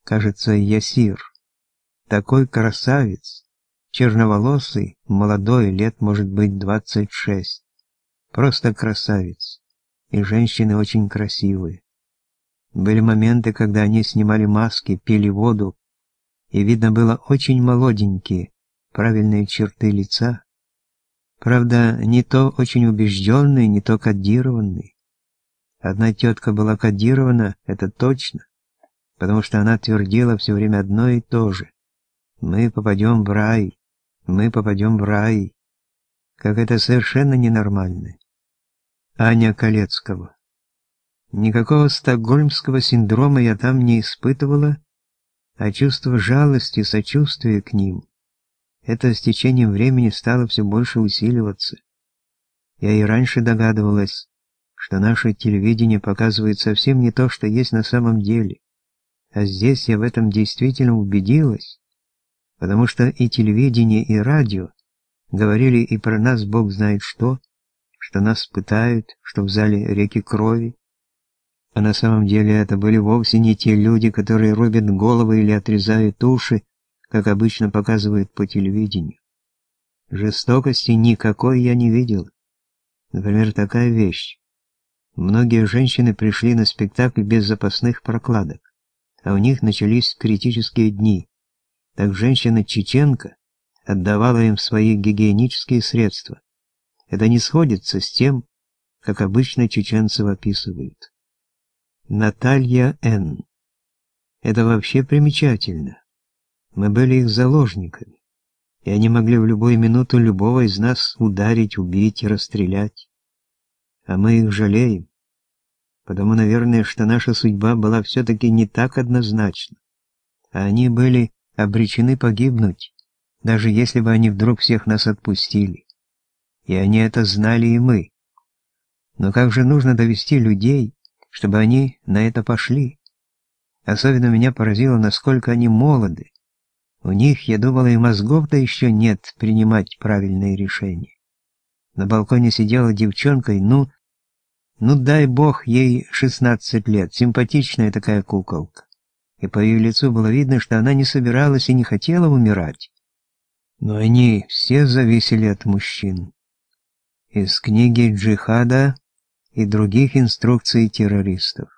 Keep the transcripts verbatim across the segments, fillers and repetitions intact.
кажется, Ясир. Такой красавец, черноволосый, молодой, лет, может быть, двадцать шесть. Просто красавец. И женщины очень красивые. Были моменты, когда они снимали маски, пили воду, и видно было очень молоденькие, правильные черты лица. Правда, не то очень убежденные, не то кодированные. Одна тетка была кодирована, это точно, потому что она твердила все время одно и то же. «Мы попадем в рай, мы попадем в рай». Как это совершенно ненормально. Аня Колецкого. Никакого стокгольмского синдрома я там не испытывала, а чувство жалости, сочувствия к ним, это с течением времени стало все больше усиливаться. Я и раньше догадывалась, что наше телевидение показывает совсем не то, что есть на самом деле. А здесь я в этом действительно убедилась, потому что и телевидение, и радио говорили и про нас бог знает что, что нас пытают, что в зале реки крови. А на самом деле это были вовсе не те люди, которые рубят головы или отрезают уши, как обычно показывают по телевидению. Жестокости никакой я не видел. Например, такая вещь. Многие женщины пришли на спектакль без запасных прокладок, а у них начались критические дни. Так женщина-чеченка отдавала им свои гигиенические средства. Это не сходится с тем, как обычно чеченцев описывают. Наталья Н. Это вообще примечательно. Мы были их заложниками, и они могли в любую минуту любого из нас ударить, убить и расстрелять. А мы их жалеем, потому, наверное, что наша судьба была все-таки не так однозначна, а они были обречены погибнуть, даже если бы они вдруг всех нас отпустили. И они это знали, и мы. Но как же нужно довести людей, чтобы они на это пошли? Особенно меня поразило, насколько они молоды. У них, я думала, и мозгов-то еще нет принимать правильные решения. На балконе сидела девчонка, и ну, ну дай бог ей шестнадцать лет, симпатичная такая куколка. И по ее лицу было видно, что она не собиралась и не хотела умирать. Но они все зависели от мужчин. Из книги Джихада и других инструкций террористов.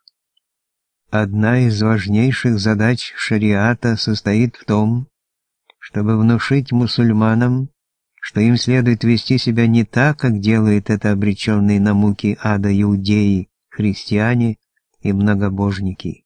Одна из важнейших задач шариата состоит в том, чтобы внушить мусульманам, что им следует вести себя не так, как делают это обреченные на муки ада иудеи, христиане и многобожники.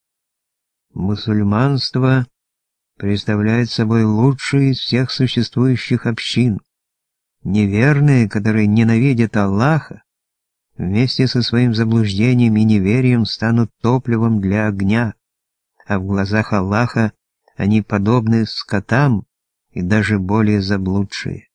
Мусульманство представляет собой лучшую из всех существующих общин. Неверные, которые ненавидят Аллаха, вместе со своим заблуждением и неверием станут топливом для огня, а в глазах Аллаха они подобны скотам и даже более заблудшие.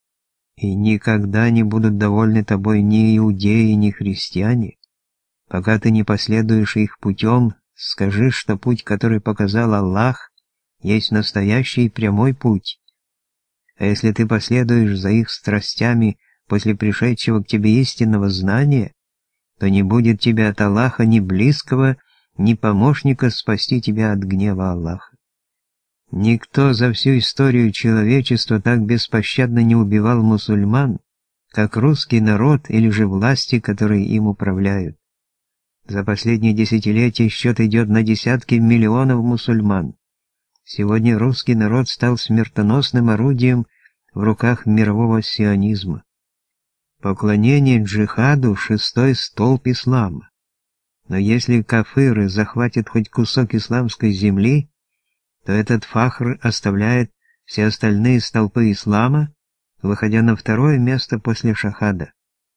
И никогда не будут довольны тобой ни иудеи, ни христиане, пока ты не последуешь их путем. Скажи, что путь, который показал Аллах, есть настоящий прямой путь. А если ты последуешь за их страстями после пришедшего к тебе истинного знания, то не будет тебе от Аллаха ни близкого, ни помощника спасти тебя от гнева Аллаха. Никто за всю историю человечества так беспощадно не убивал мусульман, как русский народ или же власти, которые им управляют. За последние десятилетия счет идет на десятки миллионов мусульман. Сегодня русский народ стал смертоносным орудием в руках мирового сионизма. Поклонение джихаду – шестой столб ислама. Но если кафиры захватят хоть кусок исламской земли, то этот фахр оставляет все остальные столпы ислама, выходя на второе место после шахада.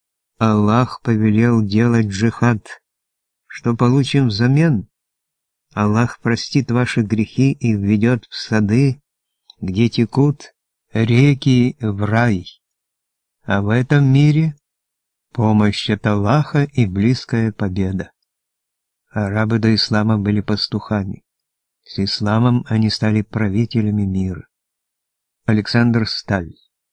Аллах повелел делать джихад. Что получим взамен? Аллах простит ваши грехи и введет в сады, где текут реки, в рай. А в этом мире помощь от Аллаха и близкая победа. Арабы до ислама были пастухами. С исламом они стали правителями мира. Александр Сталь.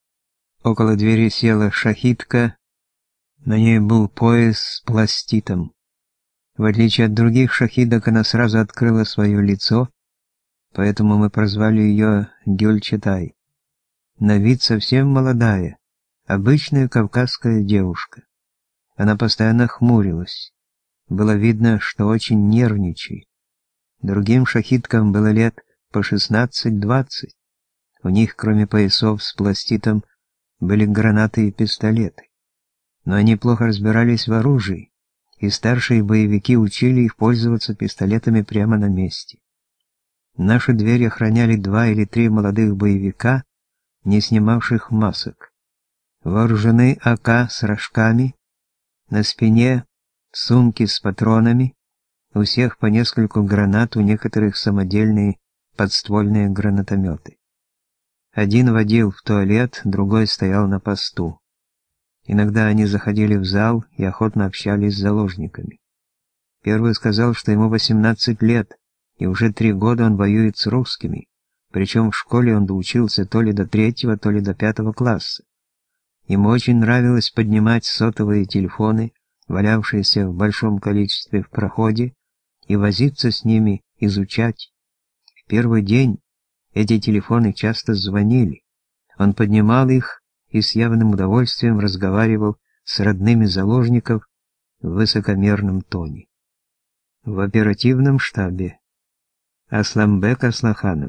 Около двери села шахидка, на ней был пояс с пластитом. В отличие от других шахидок, она сразу открыла свое лицо, поэтому мы прозвали ее Гюльчатай. На вид совсем молодая, обычная кавказская девушка. Она постоянно хмурилась. Было видно, что очень нервничает. Другим шахидкам было лет по шестнадцать-двадцать. У них, кроме поясов с пластитом, были гранаты и пистолеты. Но они плохо разбирались в оружии, и старшие боевики учили их пользоваться пистолетами прямо на месте. Наши двери охраняли два или три молодых боевика, не снимавших масок. Вооружены А К с рожками, на спине сумки с патронами, у всех по нескольку гранат, у некоторых самодельные подствольные гранатометы. Один водил в туалет, другой стоял на посту. Иногда они заходили в зал и охотно общались с заложниками. Первый сказал, что ему восемнадцать лет, и уже три года он воюет с русскими, причем в школе он доучился то ли до третьего, то ли до пятого класса. Ему очень нравилось поднимать сотовые телефоны, валявшиеся в большом количестве в проходе, и возиться с ними, изучать. В первый день эти телефоны часто звонили. Он поднимал их и с явным удовольствием разговаривал с родными заложников в высокомерном тоне. В оперативном штабе. Асламбек Аслаханов.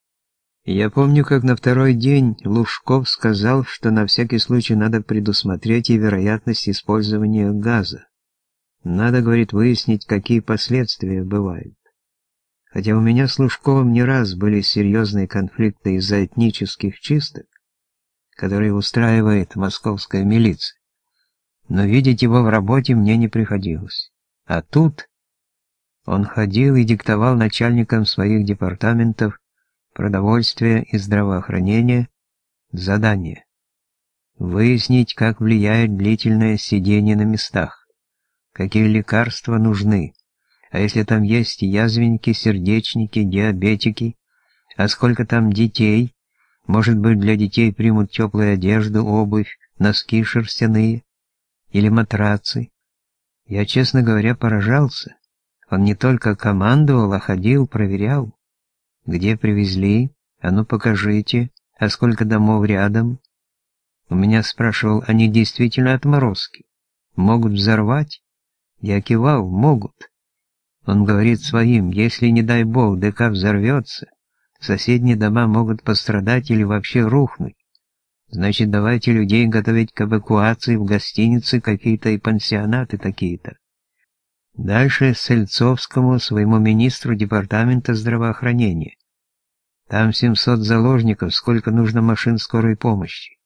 Я помню, как на второй день Лужков сказал, что на всякий случай надо предусмотреть и вероятность использования газа. Надо, говорит, выяснить, какие последствия бывают. Хотя у меня с Лужковым не раз были серьезные конфликты из-за этнических чисток, которые устраивает московская милиция. Но видеть его в работе мне не приходилось. А тут он ходил и диктовал начальникам своих департаментов продовольствия и здравоохранения задание: выяснить, как влияет длительное сидение на местах, какие лекарства нужны, а если там есть язвенники, сердечники, диабетики, а сколько там детей. Может быть, для детей примут теплую одежду, обувь, носки шерстяные или матрацы. Я, честно говоря, поражался. Он не только командовал, а ходил, проверял. Где привезли? А ну покажите. А сколько домов рядом? У меня спрашивал, они действительно отморозки? Могут взорвать? Я кивал, могут. Он говорит своим, если, не дай бог, ДК взорвется, соседние дома могут пострадать или вообще рухнуть. Значит, давайте людей готовить к эвакуации в гостиницы какие-то и пансионаты такие-то. Дальше Сельцовскому, своему министру департамента здравоохранения. Там семьсот заложников, сколько нужно машин скорой помощи.